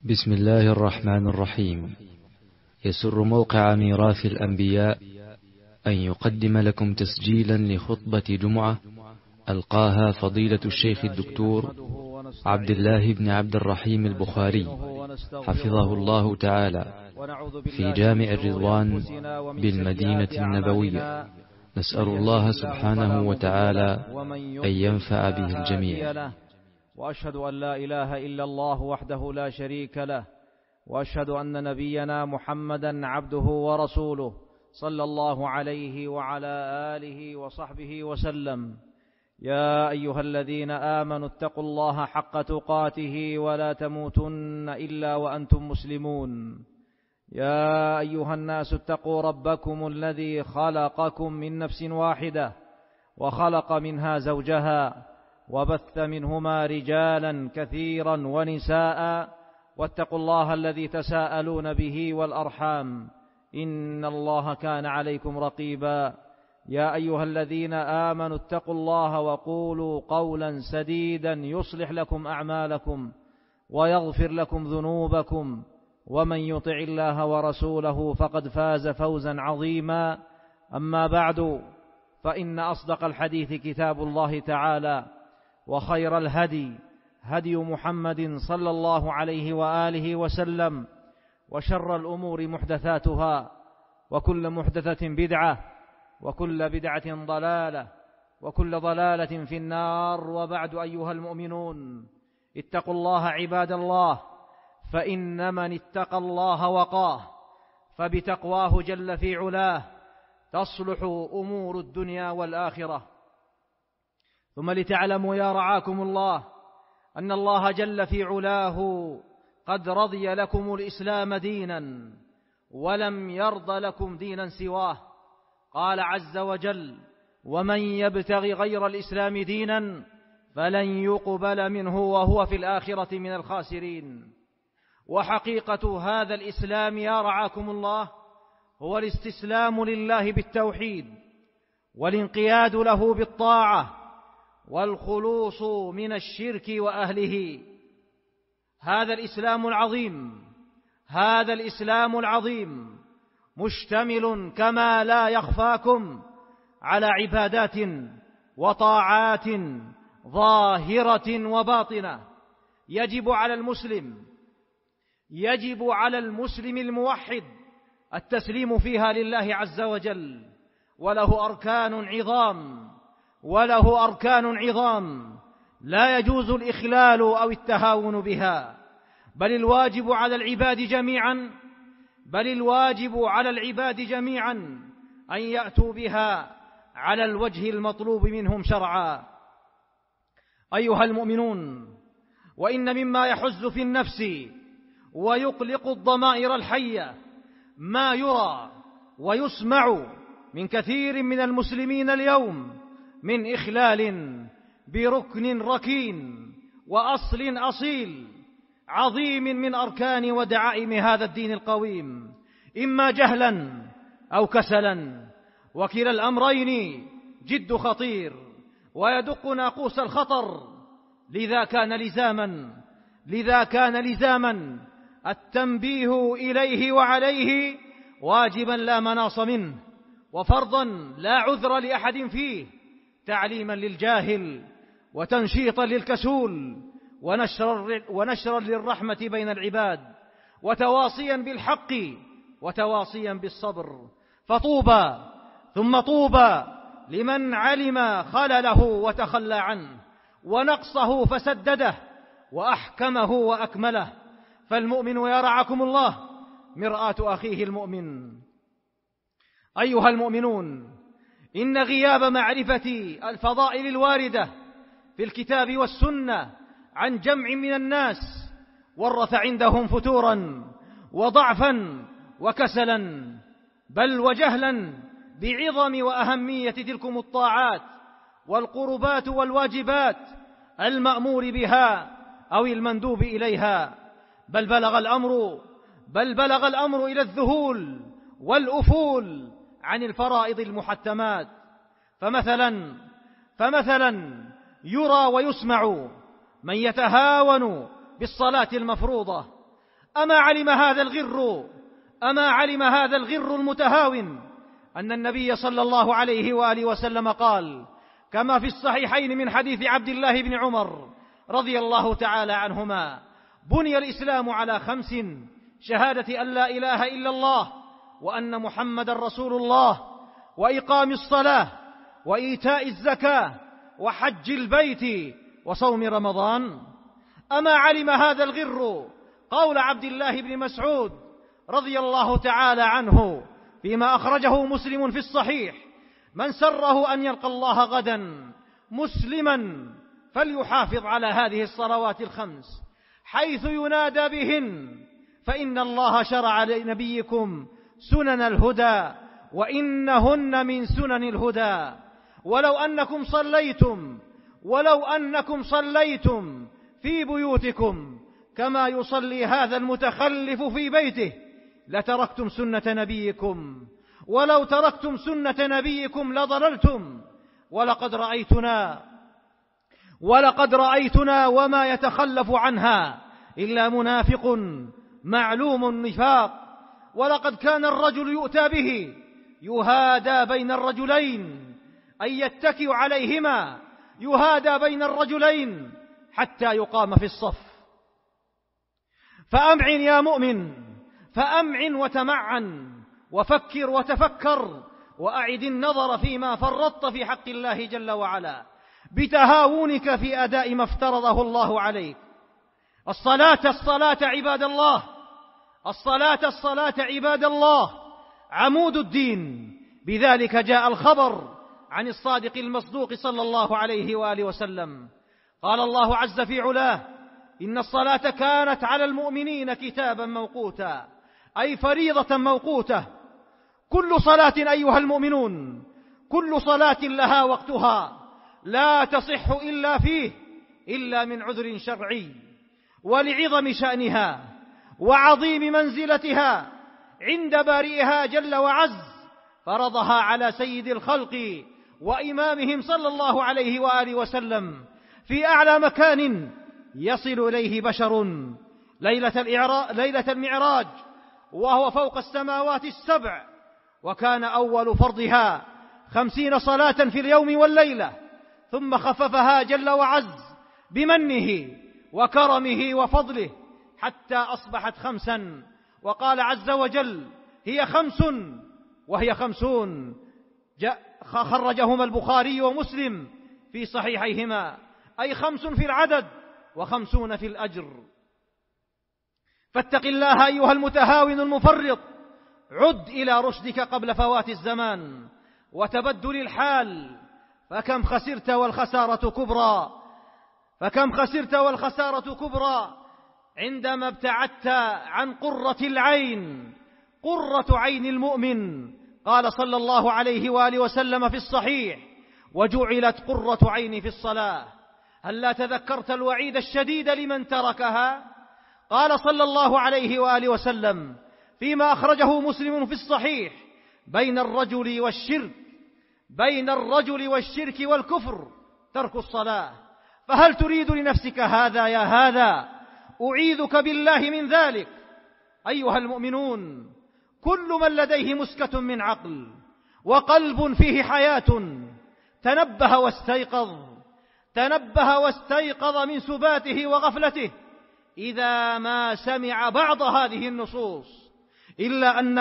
بسم الله الرحمن الرحيم. يسر موقع ميراث الأنبياء أن يقدم لكم تسجيلا لخطبة جمعة ألقاها فضيلة الشيخ الدكتور عبد الله بن عبد الرحيم البخاري حفظه الله تعالى في جامع الرضوان بالمدينة النبوية. نسأل الله سبحانه وتعالى أن ينفع به الجميع. وأشهد أن لا إله إلا الله وحده لا شريك له، وأشهد أن نبينا محمدا عبده ورسوله صلى الله عليه وعلى آله وصحبه وسلم. يا أيها الذين آمنوا اتقوا الله حق تقاته ولا تموتن إلا وأنتم مسلمون. يا أيها الناس اتقوا ربكم الذي خلقكم من نفس واحدة وخلق منها زوجها وبث منهما رجالا كثيرا ونساء، واتقوا الله الذي تساءلون به والأرحام إن الله كان عليكم رقيبا. يا أيها الذين آمنوا اتقوا الله وقولوا قولا سديدا يصلح لكم أعمالكم ويغفر لكم ذنوبكم، ومن يطع الله ورسوله فقد فاز فوزا عظيما. أما بعد، فإن أصدق الحديث كتاب الله تعالى، وخير الهدي هدي محمد صلى الله عليه وآله وسلم، وشر الأمور محدثاتها، وكل محدثة بدعة، وكل بدعة ضلالة، وكل ضلالة في النار. وبعد، أيها المؤمنون، اتقوا الله عباد الله، فإن من اتقى الله وقاه، فبتقواه جل في علاه تصلح أمور الدنيا والآخرة. ثم لتعلموا يا رعاكم الله أن الله جل في علاه قد رضي لكم الإسلام دينا، ولم يرض لكم دينا سواه. قال عز وجل: ومن يبتغي غير الإسلام دينا فلن يقبل منه وهو في الآخرة من الخاسرين. وحقيقة هذا الإسلام يا رعاكم الله هو الاستسلام لله بالتوحيد، والانقياد له بالطاعة، والخلوص من الشرك وأهله. هذا الإسلام العظيم، هذا الإسلام العظيم مشتمل كما لا يخفاكم على عبادات وطاعات ظاهرة وباطنة. يجب على المسلم الموحد التسليم فيها لله عز وجل، وله أركان عظام لا يجوز الإخلال أو التهاون بها، بل الواجب على العباد جميعا أن يأتوا بها على الوجه المطلوب منهم شرعا. أيها المؤمنون، وإن مما يحز في النفس ويقلق الضمائر الحية ما يرى ويسمع من كثير من المسلمين اليوم من إخلال بركن ركين وأصل أصيل عظيم من أركان ودعائم هذا الدين القويم، إما جهلا أو كسلا، وكلا الأمرين جد خطير ويدق ناقوس الخطر. لذا كان لزاما التنبيه إليه وعليه واجبا لا مناص منه، وفرضا لا عذر لأحد فيه، تعليما للجاهل وتنشيطا للكسول ونشرا للرحمة بين العباد، وتواصيا بالحق وتواصيا بالصبر. فطوبى ثم طوبى لمن علم خلله وتخلى عنه، ونقصه فسدده، وأحكمه وأكمله. فالمؤمن يا رعاكم الله مرآة أخيه المؤمن. أيها المؤمنون، إن غياب معرفة الفضائل الواردة في الكتاب والسنة عن جمع من الناس ورث عندهم فتورا وضعفا وكسلا، بل وجهلا بعظم وأهمية تلكم الطاعات والقربات والواجبات المأمور بها أو المندوب إليها، بل بلغ الأمر إلى الذهول والأفول عن الفرائض المحتمات. فمثلا يرى ويسمع من يتهاون بالصلاة المفروضة، أما علم هذا الغر المتهاون أن النبي صلى الله عليه وآله وسلم قال كما في الصحيحين من حديث عبد الله بن عمر رضي الله تعالى عنهما: بني الإسلام على 5: شهادة أن لا إله إلا الله وأن محمد رسول الله، وإقام الصلاة، وإيتاء الزكاة، وحج البيت، وصوم رمضان. أما علم هذا الغر قول عبد الله بن مسعود رضي الله تعالى عنه فيما أخرجه مسلم في الصحيح: من سره أن يلقى الله غدا مسلما فليحافظ على هذه الصلوات 5 حيث ينادى بهن، فإن الله شرع لنبيكم سنن الهدى وإنهن من سنن الهدى. ولو أنكم صليتم في بيوتكم كما يصلي هذا المتخلف في بيته لتركتم سنة نبيكم، ولو تركتم سنة نبيكم لضللتم. ولقد رأيتنا وما يتخلف عنها إلا منافق معلوم النفاق. ولقد كان الرجل يؤتى به يهادى بين الرجلين، أي يتكئ عليهما، يهادى بين الرجلين حتى يقام في الصف. فأمعن يا مؤمن، فأمعن وتمعن، وفكر وتفكر، وأعد النظر فيما فرطت في حق الله جل وعلا بتهاونك في أداء ما افترضه الله عليك. الصلاة عباد الله، الصلاة عباد الله عمود الدين. بذلك جاء الخبر عن الصادق المصدوق صلى الله عليه وآله وسلم. قال الله عز في علاه: إن الصلاة كانت على المؤمنين كتابا موقوتا، أي فريضة موقوتة. كل صلاة أيها المؤمنون، كل صلاة لها وقتها لا تصح إلا فيه، إلا من عذر شرعي. ولعظم شأنها وعظيم منزلتها عند بارئها جل وعز فرضها على سيد الخلق وإمامهم صلى الله عليه وآله وسلم في أعلى مكان يصل إليه بشر ليلة المعراج، وهو فوق السماوات ال7. وكان أول فرضها 50 صلاة في اليوم والليلة، ثم خففها جل وعز بمنه وكرمه وفضله حتى أصبحت 5. وقال عز وجل: هي 5 وهي 50. خرجهما البخاري ومسلم في صحيحيهما، أي 5 في العدد و50 في الأجر. فاتق الله أيها المتهاون المفرط، عد إلى رشدك قبل فوات الزمان وتبدل الحال، فكم خسرت والخسارة كبرى عندما ابتعدت عن قرة العين، قرة عين المؤمن. قال صلى الله عليه وآله وسلم في الصحيح: وجعلت قرة عيني في الصلاة. هل لا تذكرت الوعيد الشديد لمن تركها؟ قال صلى الله عليه وآله وسلم فيما أخرجه مسلم في الصحيح: بين الرجل والشرك والكفر ترك الصلاة. فهل تريد لنفسك هذا يا هذا؟ أعيذك بالله من ذلك. أيها المؤمنون، كل من لديه مسكة من عقل وقلب فيه حياة تنبه واستيقظ من سباته وغفلته إذا ما سمع بعض هذه النصوص. إلا أن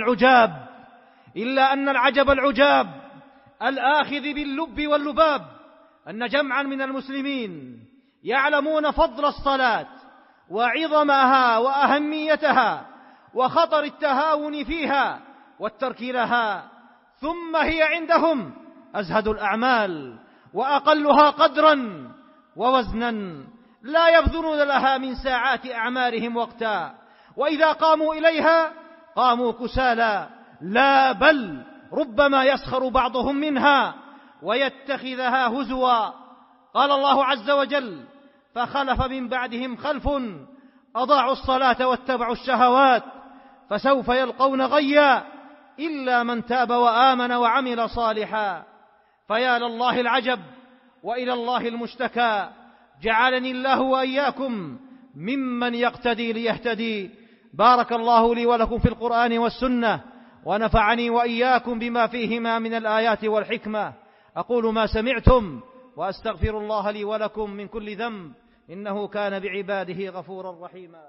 العجب العجاب الآخذ باللب واللباب أن جمعا من المسلمين يعلمون فضل الصلاة وعظمها وأهميتها وخطر التهاون فيها والترك لها، ثم هي عندهم أزهد الأعمال وأقلها قدرا ووزنا، لا يبذلون لها من ساعات أعمارهم وقتا، وإذا قاموا إليها قاموا كسالى، لا بل ربما يسخر بعضهم منها ويتخذها هزوا. قال الله عز وجل: فخلف من بعدهم خلف أضاعوا الصلاة واتبعوا الشهوات فسوف يلقون غيا إلا من تاب وآمن وعمل صالحا. فيا لله العجب وإلى الله المشتكى. جعلني الله وإياكم ممن يقتدي ليهتدي، بارك الله لي ولكم في القرآن والسنة، ونفعني وإياكم بما فيهما من الآيات والحكمة. أقول ما سمعتم وأستغفر الله لي ولكم من كل ذنب، إنه كان بعباده غفورا رحيما.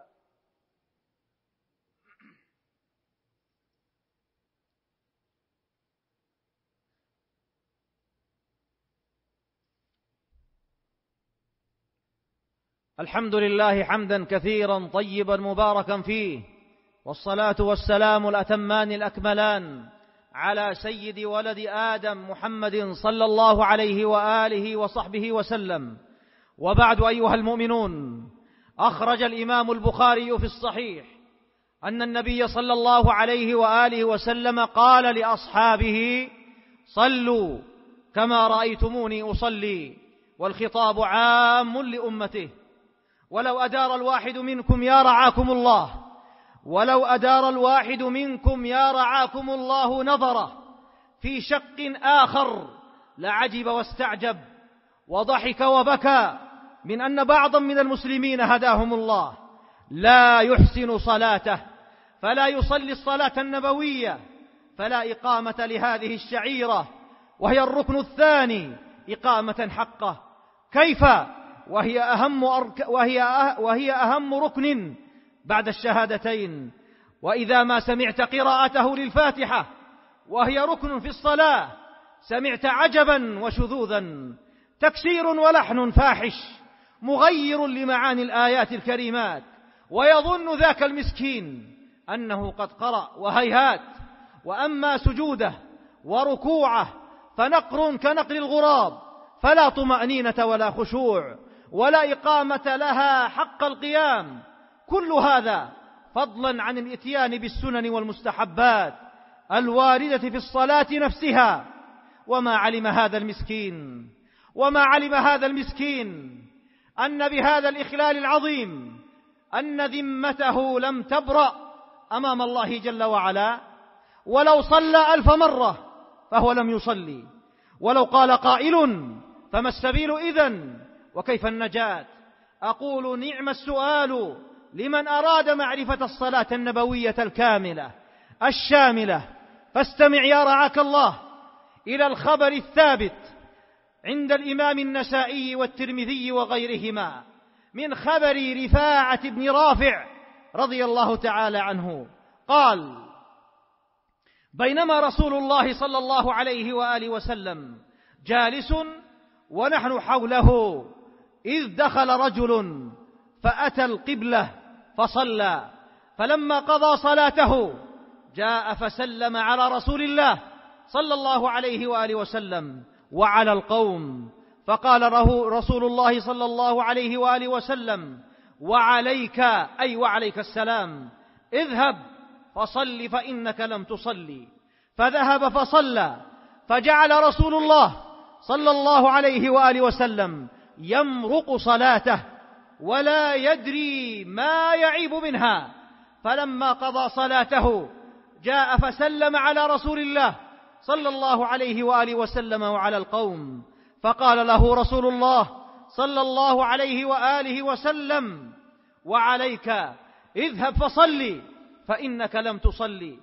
الحمد لله حمدا كثيرا طيبا مباركا فيه، والصلاة والسلام الأتمان الأكملان على سيد ولد آدم محمد صلى الله عليه وآله وصحبه وسلم. وبعد أيها المؤمنون، أخرج الإمام البخاري في الصحيح أن النبي صلى الله عليه وآله وسلم قال لأصحابه: صلوا كما رأيتموني أصلي، والخطاب عام لأمته. ولو أدار الواحد منكم يا رعاكم الله، ولو أدار الواحد منكم يا رعاكم الله نظره في شق آخر لعجب واستعجب وضحك وبكى من أن بعضا من المسلمين هداهم الله لا يحسن صلاته، فلا يصلي الصلاة النبوية، فلا إقامة لهذه الشعيرة وهي الركن الثاني إقامة حقه. كيف وهي أهم ركن بعد الشهادتين؟ وإذا ما سمعت قراءته للفاتحة وهي ركن في الصلاة سمعت عجبا وشذوذا، تكسير ولحن فاحش مغير لمعاني الآيات الكريمات، ويظن ذاك المسكين أنه قد قرأ وهيهات. وأما سجوده وركوعه فنقر كنقر الغراب، فلا طمأنينة ولا خشوع ولا إقامة لها حق القيام. كل هذا فضلا عن الإتيان بالسنن والمستحبات الواردة في الصلاة نفسها. وما علم هذا المسكين أن بهذا الإخلال العظيم أن ذمته لم تبرأ أمام الله جل وعلا. ولو صلى 1000 مرة فهو لم يصلي. ولو قال قائل: فما السبيل إذن؟ وكيف النجاة؟ أقول: نعم السؤال لمن أراد معرفة الصلاة النبوية الكاملة الشاملة. فاستمع يا رعاك الله إلى الخبر الثابت عند الإمام النسائي والترمذي وغيرهما من خبر رفاعة بن رافع رضي الله تعالى عنه قال: بينما رسول الله صلى الله عليه وآله وسلم جالس ونحن حوله إذ دخل رجل فأتى القبلة فصلى، فلما قضى صلاته جاء فسلم على رسول الله صلى الله عليه وآله وسلم وعلى القوم، فقال له رسول الله صلى الله عليه وآله وسلم: وعليك، أي وعليك السلام، اذهب فصل فإنك لم تصلي. فذهب فصلى، فجعل رسول الله صلى الله عليه وآله وسلم يمرق صلاته ولا يدري ما يعيب منها. فلما قضى صلاته جاء فسلم على رسول الله صلى الله عليه وآله وسلم وعلى القوم، فقال له رسول الله صلى الله عليه وآله وسلم: وعليك، اذهب فصلي فإنك لم تصلي.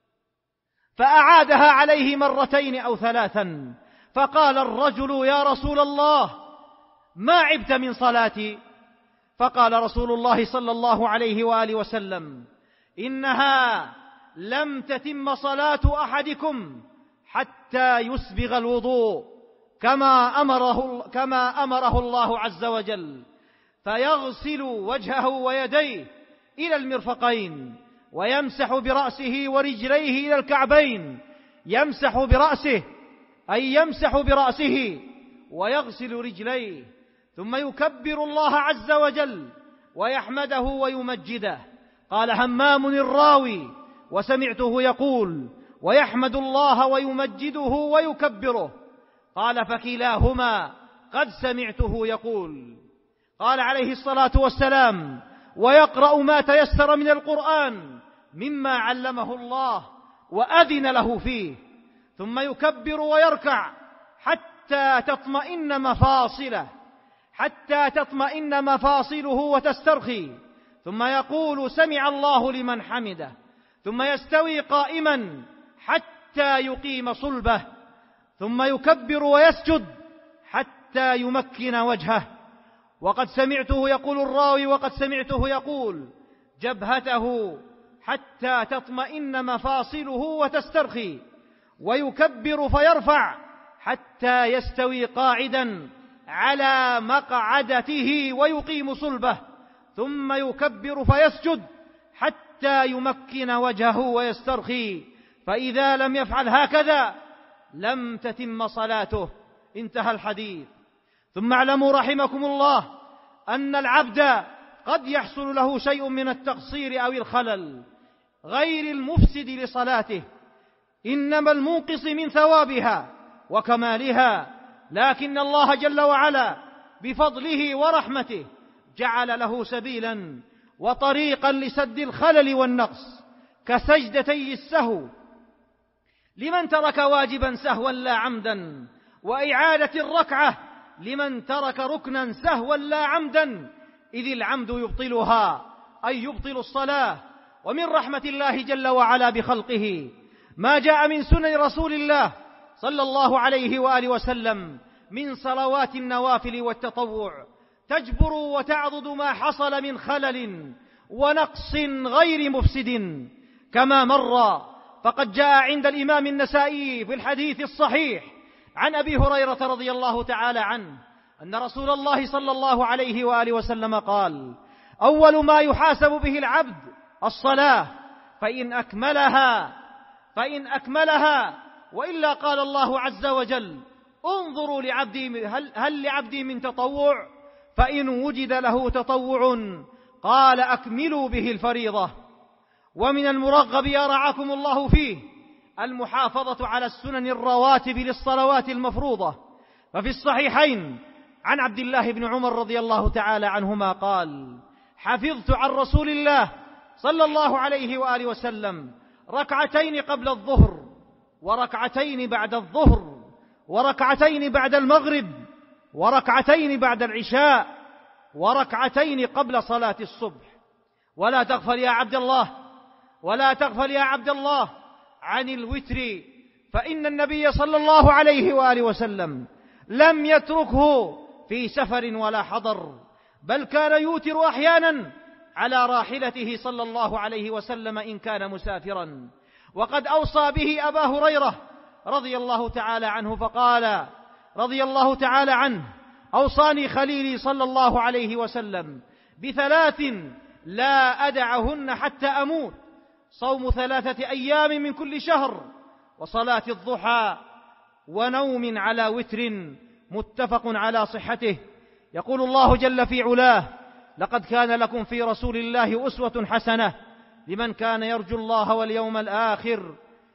فأعادها عليه 2 أو 3. فقال الرجل: يا رسول الله، ما عبت من صلاتي؟ فقال رسول الله صلى الله عليه وآله وسلم: إنها لم تتم صلاة أحدكم حتى يسبغ الوضوء كما أمره الله عز وجل، فيغسل وجهه ويديه إلى المرفقين، ويمسح برأسه ورجليه إلى الكعبين. يمسح برأسه أي يمسح برأسه ويغسل رجليه، ثم يكبر الله عز وجل ويحمده ويمجده. قال همام الراوي: وسمعته يقول: ويحمد الله ويمجده ويكبره. قال فكلاهما قد سمعته يقول. قال عليه الصلاة والسلام: ويقرأ ما تيسر من القرآن مما علمه الله وأذن له فيه، ثم يكبر ويركع حتى تطمئن مفاصله وتسترخي، ثم يقول سمع الله لمن حمده، ثم يستوي قائما حتى يقيم صلبه، ثم يكبر ويسجد حتى يمكن وجهه. وقد سمعته يقول الراوي وقد سمعته يقول جبهته حتى تطمئن مفاصله وتسترخي، ويكبر فيرفع حتى يستوي قاعدا على مقعدته ويقيم صلبه، ثم يكبر فيسجد حتى يمكن وجهه ويسترخي، فإذا لم يفعل هكذا لم تتم صلاته. انتهى الحديث. ثم اعلموا رحمكم الله أن العبد قد يحصل له شيء من التقصير أو الخلل غير المفسد لصلاته، إنما المنقص من ثوابها وكمالها، لكن الله جل وعلا بفضله ورحمته جعل له سبيلا وطريقا لسد الخلل والنقص، كسجدتي السهو لمن ترك واجبا سهوا لا عمدا، وإعادة الركعة لمن ترك ركنا سهوا لا عمدا، إذ العمد يبطلها أي يبطل الصلاة. ومن رحمة الله جل وعلا بخلقه ما جاء من سنن رسول الله صلى الله عليه وآله وسلم من صلوات النوافل والتطوع تجبر وتعضد ما حصل من خلل ونقص غير مفسد كما مر. فقد جاء عند الإمام النسائي في الحديث الصحيح عن أبي هريرة رضي الله تعالى عنه أن رسول الله صلى الله عليه وآله وسلم قال: أول ما يحاسب به العبد الصلاة، فإن أكملها وإلا قال الله عز وجل: انظروا لعبدي هل لعبدي من تطوع، فإن وجد له تطوع قال: أكملوا به الفريضة. ومن المرغب يا رعاكم الله فيه المحافظة على السنن الرواتب للصلوات المفروضة. ففي الصحيحين عن عبد الله بن عمر رضي الله تعالى عنهما قال: حفظت عن رسول الله صلى الله عليه وآله وسلم ركعتين قبل الظهر، وركعتين بعد الظهر، وركعتين بعد المغرب، وركعتين بعد العشاء، وركعتين قبل صلاة الصبح. ولا تغفل يا عبد الله عن الوتر، فإن النبي صلى الله عليه وآله وسلم لم يتركه في سفر ولا حضر، بل كان يوتر أحيانا على راحلته صلى الله عليه وسلم إن كان مسافرا. وقد أوصى به أبا هريرة رضي الله تعالى عنه فقال رضي الله تعالى عنه: أوصاني خليلي صلى الله عليه وسلم بثلاث لا أدعهن حتى أموت: صوم 3 أيام من كل شهر، وصلاة الضحى، ونوم على وتر. متفق على صحته. يقول الله جل في علاه: لقد كان لكم في رسول الله أسوة حسنة لمن كان يرجو الله واليوم الآخر.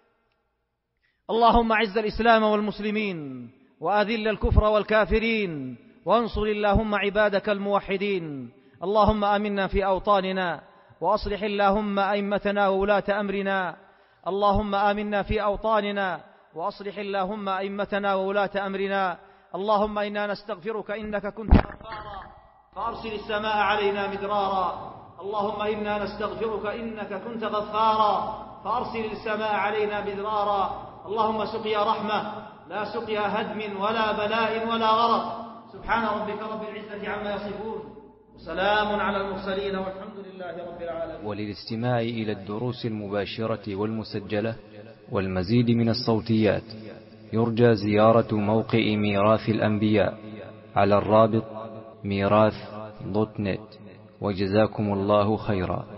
اللهم أعز الإسلام والمسلمين، وأذل الكفر والكافرين، وانصر اللهم عبادك الموحدين. اللهم آمنا في أوطاننا، وأصلح اللهم أئمتنا وولاة أمرنا. اللهم آمنا في أوطاننا، وأصلح اللهم أئمتنا وولاة أمرنا. اللهم إنا نستغفرك إنك كنت غفارا فأرسل السماء علينا مدرارا. اللهم إنا نستغفرك إنك كنت غفارا فأرسل السماء علينا مدرارا. اللهم سقيا رحمة لا سقيا هدم ولا بلاء ولا غرق. سبحان ربك رب العزة عما يصفون، وسلام على المرسلين، والحمد لله رب العالمين. وللاستماع إلى الدروس المباشرة والمسجلة والمزيد من الصوتيات يرجى زيارة موقع ميراث الأنبياء على الرابط ميراث.net. وجزاكم الله خيرا.